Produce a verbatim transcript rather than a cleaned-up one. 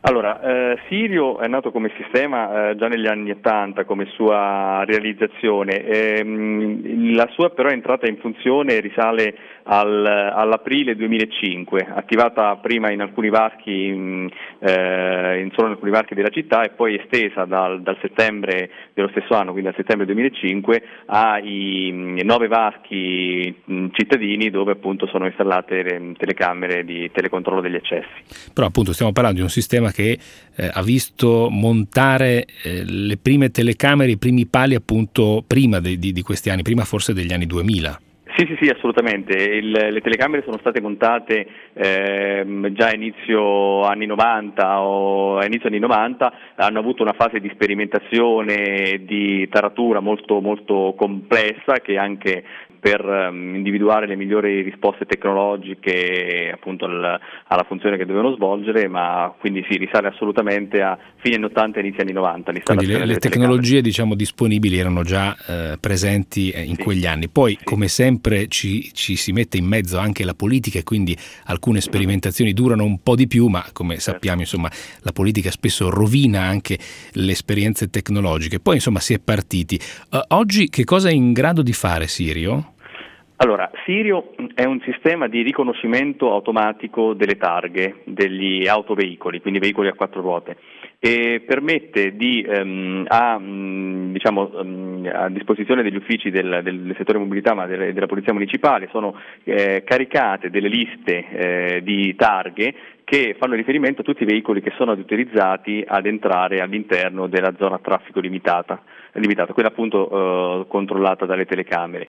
Allora, eh, Sirio è nato come sistema eh, già negli anni ottanta come sua realizzazione, ehm, la sua però entrata in funzione risale al, all'aprile duemilacinque, attivata prima in alcuni varchi, in, eh, in solo in alcuni varchi della città e poi estesa dal, dal settembre dello stesso anno, quindi dal settembre duemilacinque, ai nove varchi mh, cittadini dove appunto sono installate le telecamere di telecontrollo degli accessi. Però appunto stiamo parlando di un sistema che eh, ha visto montare eh, le prime telecamere, i primi pali appunto prima di, di, di questi anni, prima forse degli anni duemila. Sì, sì, sì, assolutamente. Il, le telecamere sono state montate ehm, già a inizio anni novanta o a inizio anni novanta, hanno avuto una fase di sperimentazione, di taratura molto, molto complessa che anche per um, individuare le migliori risposte tecnologiche appunto al, alla funzione che dovevano svolgere, ma quindi si risale assolutamente a fine anni ottanta e inizio anni novanta. Quindi le, le tecnologie diciamo disponibili erano già eh, presenti eh, in sì. quegli anni. Poi sì. come sempre ci, ci si mette in mezzo anche la politica e quindi alcune sperimentazioni durano un po' di più, ma come certo. sappiamo insomma la politica spesso rovina anche le esperienze tecnologiche. Poi insomma si è partiti. Uh, oggi che cosa è in grado di fare Sirio? Allora, Sirio è un sistema di riconoscimento automatico delle targhe degli autoveicoli, quindi veicoli a quattro ruote, e permette di um, a, um, diciamo, um, a disposizione degli uffici del, del settore mobilità ma delle, della Polizia Municipale sono eh, caricate delle liste eh, di targhe che fanno riferimento a tutti i veicoli che sono autorizzati ad entrare all'interno della zona a traffico limitata, limitata quella appunto eh, controllata dalle telecamere.